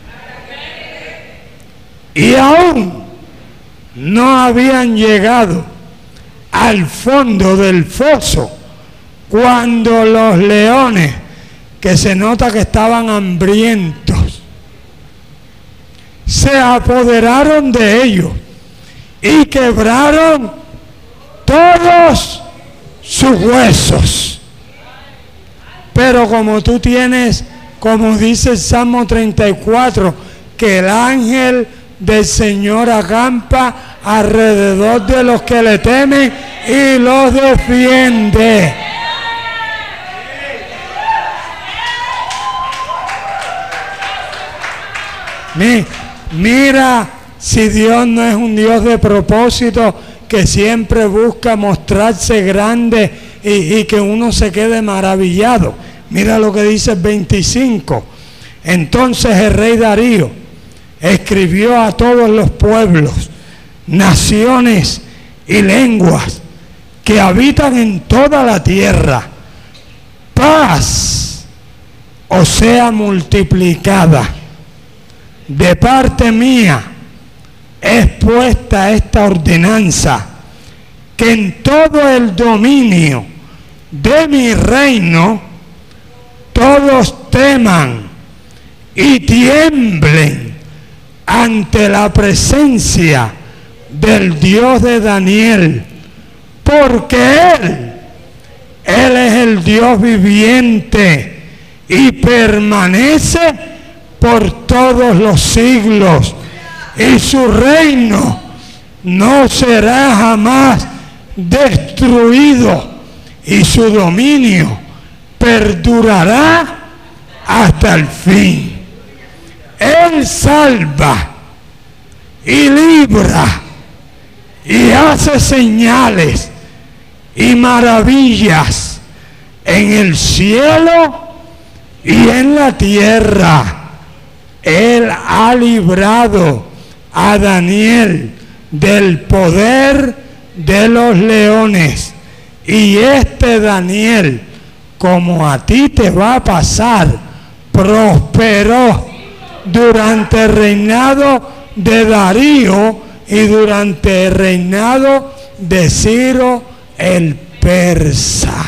Y aún no habían llegado al fondo del foso cuando los leones, que se nota que estaban hambrientos, se apoderaron de ellos y quebraron todos sus huesos. Pero como tú tienes, como dice el Salmo treinta y cuatro, que el ángel del Señor acampa alrededor de los que le temen y los defiende. Mira si Dios no es un Dios de propósito, que siempre busca mostrarse grande y, y que uno se quede maravillado. Mira lo que dice el veinticinco. Entonces el rey Darío escribió a todos los pueblos, naciones y lenguas que habitan en toda la tierra: paz os sea multiplicada. De parte mía es puesta esta ordenanza, que en todo el dominio de mi reino todos teman y tiemblen ante la presencia del Dios de Daniel, porque Él, Él es el Dios viviente y permanece por todos los siglos, y su reino no será jamás destruido, y su dominio perdurará hasta el fin. Él salva y libra y hace señales y maravillas en el cielo y en la tierra. Él ha librado a Daniel del poder de los leones. Y este Daniel, como a ti te va a pasar, prosperó durante el reinado de Darío y durante el reinado de Ciro el persa.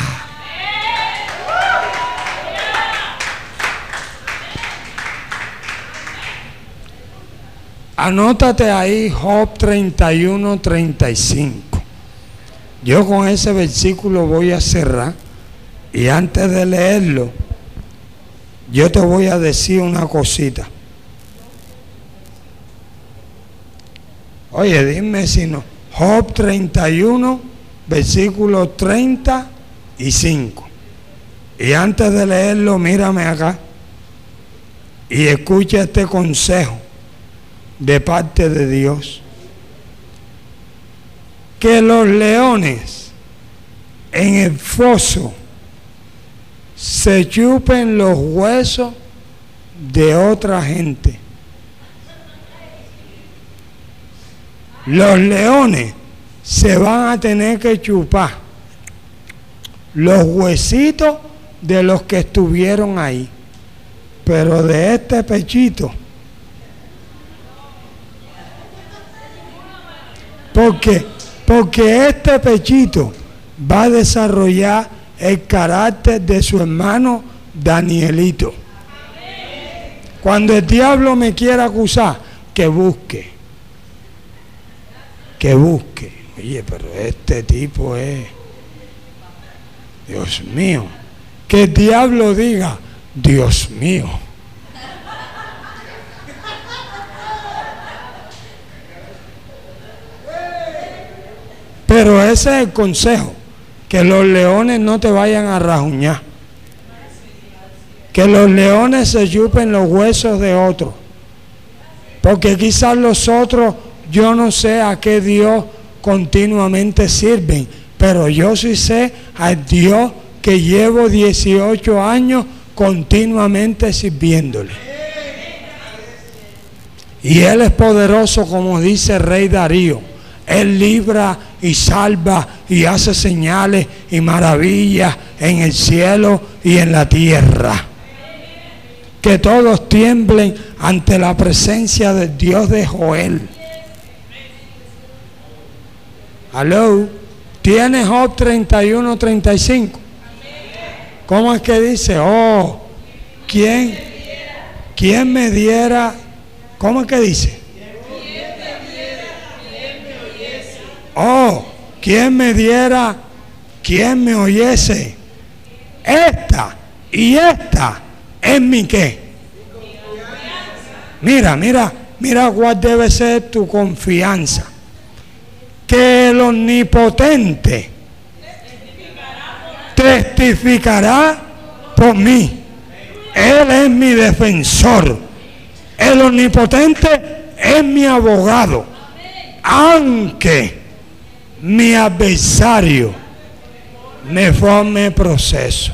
Anótate ahí Job treinta y uno, treinta y cinco. Yo con ese versículo voy a cerrar, y antes de leerlo, yo te voy a decir una cosita. Oye, dime si no. Job treinta y uno, versículo treinta y cinco. Y antes de leerlo, mírame acá y escucha este consejo de parte de Dios: que los leones en el foso se chupen los huesos de otra gente. Los leones se van a tener que chupar los huesitos de los que estuvieron ahí, pero de este pechito, Porque, porque este pechito va a desarrollar el carácter de su hermano Danielito. Cuando el diablo me quiera acusar, que busque. Que busque. Oye, pero este tipo es... Dios mío. Que el diablo diga: Dios mío. Pero ese es el consejo: que los leones no te vayan a rajuñar, que los leones se chupen los huesos de otros, porque quizás los otros, yo no sé a qué Dios continuamente sirven, pero yo sí sé al Dios que llevo dieciocho años continuamente sirviéndole. Y Él es poderoso, como dice el rey Darío. Él libra y salva y hace señales y maravillas en el cielo y en la tierra. Que todos tiemblen ante la presencia del Dios de Joel. Aló, ¿tienes Job treinta y uno, treinta y cinco? ¿Cómo es que dice? Oh, ¿quién, quién me diera ¿Cómo es que dice? Oh, ¿quién me diera, quién me oyese? Esta y esta es mi qué. Mira, mira, mira cuál debe ser tu confianza. Que el Omnipotente testificará por mí. Él es mi defensor. El Omnipotente es mi abogado. Aunque mi adversario me forme proceso.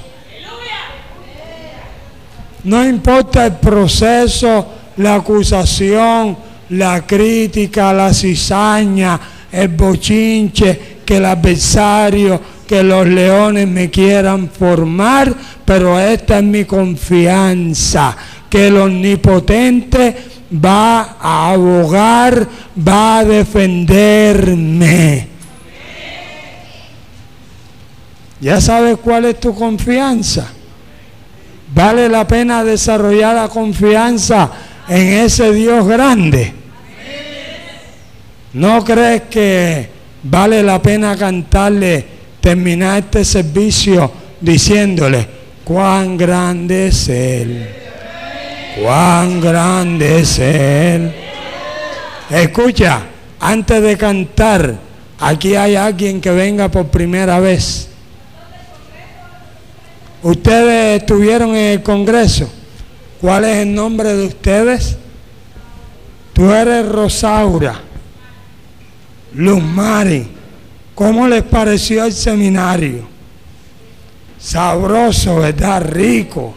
No importa el proceso, la acusación, la crítica, la cizaña, el bochinche, que el adversario, que los leones me quieran formar, pero esta es mi confianza, que el Omnipotente va a abogar, va a defenderme. ¿Ya sabes cuál es tu confianza? ¿Vale la pena desarrollar la confianza en ese Dios grande? ¿No crees que vale la pena cantarle, terminar este servicio diciéndole, cuán grande es Él? Cuán grande es Él. Escucha, antes de cantar, aquí hay alguien que venga por primera vez. Ustedes estuvieron en el Congreso. ¿Cuál es el nombre de ustedes? Tú eres Rosaura. Luz Mari. ¿Cómo les pareció el seminario? Sabroso, ¿verdad? Rico.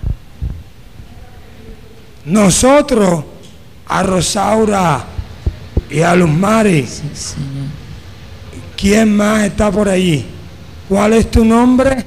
Nosotros, a Rosaura y a Luz Mari, Sí, Señor. ¿quién más está por allí? ¿Cuál es tu nombre?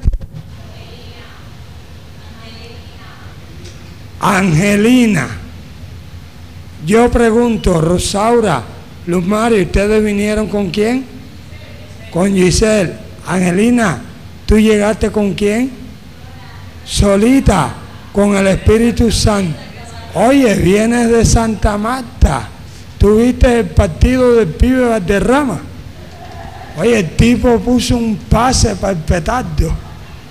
Angelina. Yo pregunto, Rosaura, Luz Mari, ¿ustedes vinieron con quién? Con Giselle. Angelina, ¿tú llegaste con quién? Solita, con el Espíritu Santo. Oye, vienes de Santa Marta. ¿Tuviste el partido del pibe Valderrama? Oye, el tipo puso un pase para el petardo.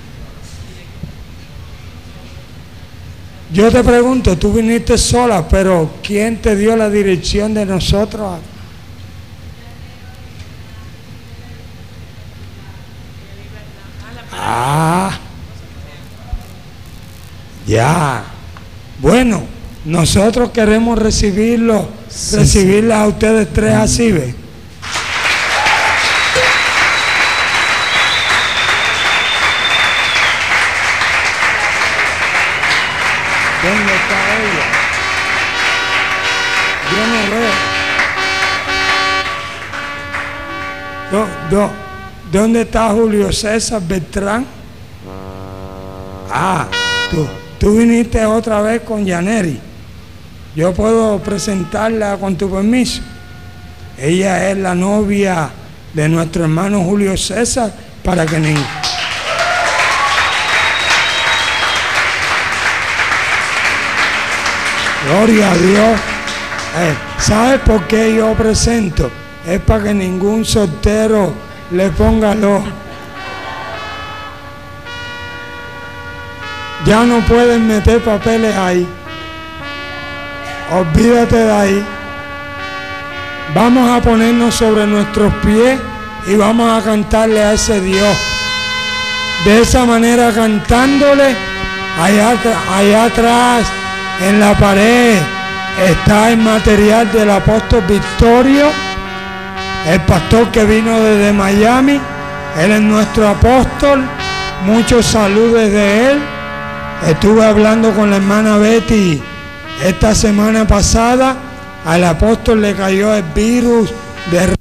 Yo te pregunto, tú viniste sola, pero ¿quién te dio la dirección de nosotros? Ah, ya. Bueno, nosotros queremos recibirlo, Sí, recibirlas a ustedes tres así, ¿ves? ¿Dónde está ella? Yo no veo. Do- do- ¿Dónde está Julio César Beltrán? Ah, tú, tú viniste otra vez con Yaneri. Yo puedo presentarla con tu permiso. Ella es la novia de nuestro hermano Julio César, para que ni... Gloria a Dios. Eh, ¿Sabes por qué yo presento? Es para que ningún soltero le ponga lo. Ya no pueden meter papeles ahí. Olvídate de ahí. Vamos a ponernos sobre nuestros pies y vamos a cantarle a ese Dios. De esa manera, cantándole, allá, allá atrás en la pared está el material del apóstol Victorio, el pastor que vino desde Miami. Él es nuestro apóstol. Muchos saludos de él. Estuve hablando con la hermana Betty esta semana pasada. Al apóstol le cayó el virus de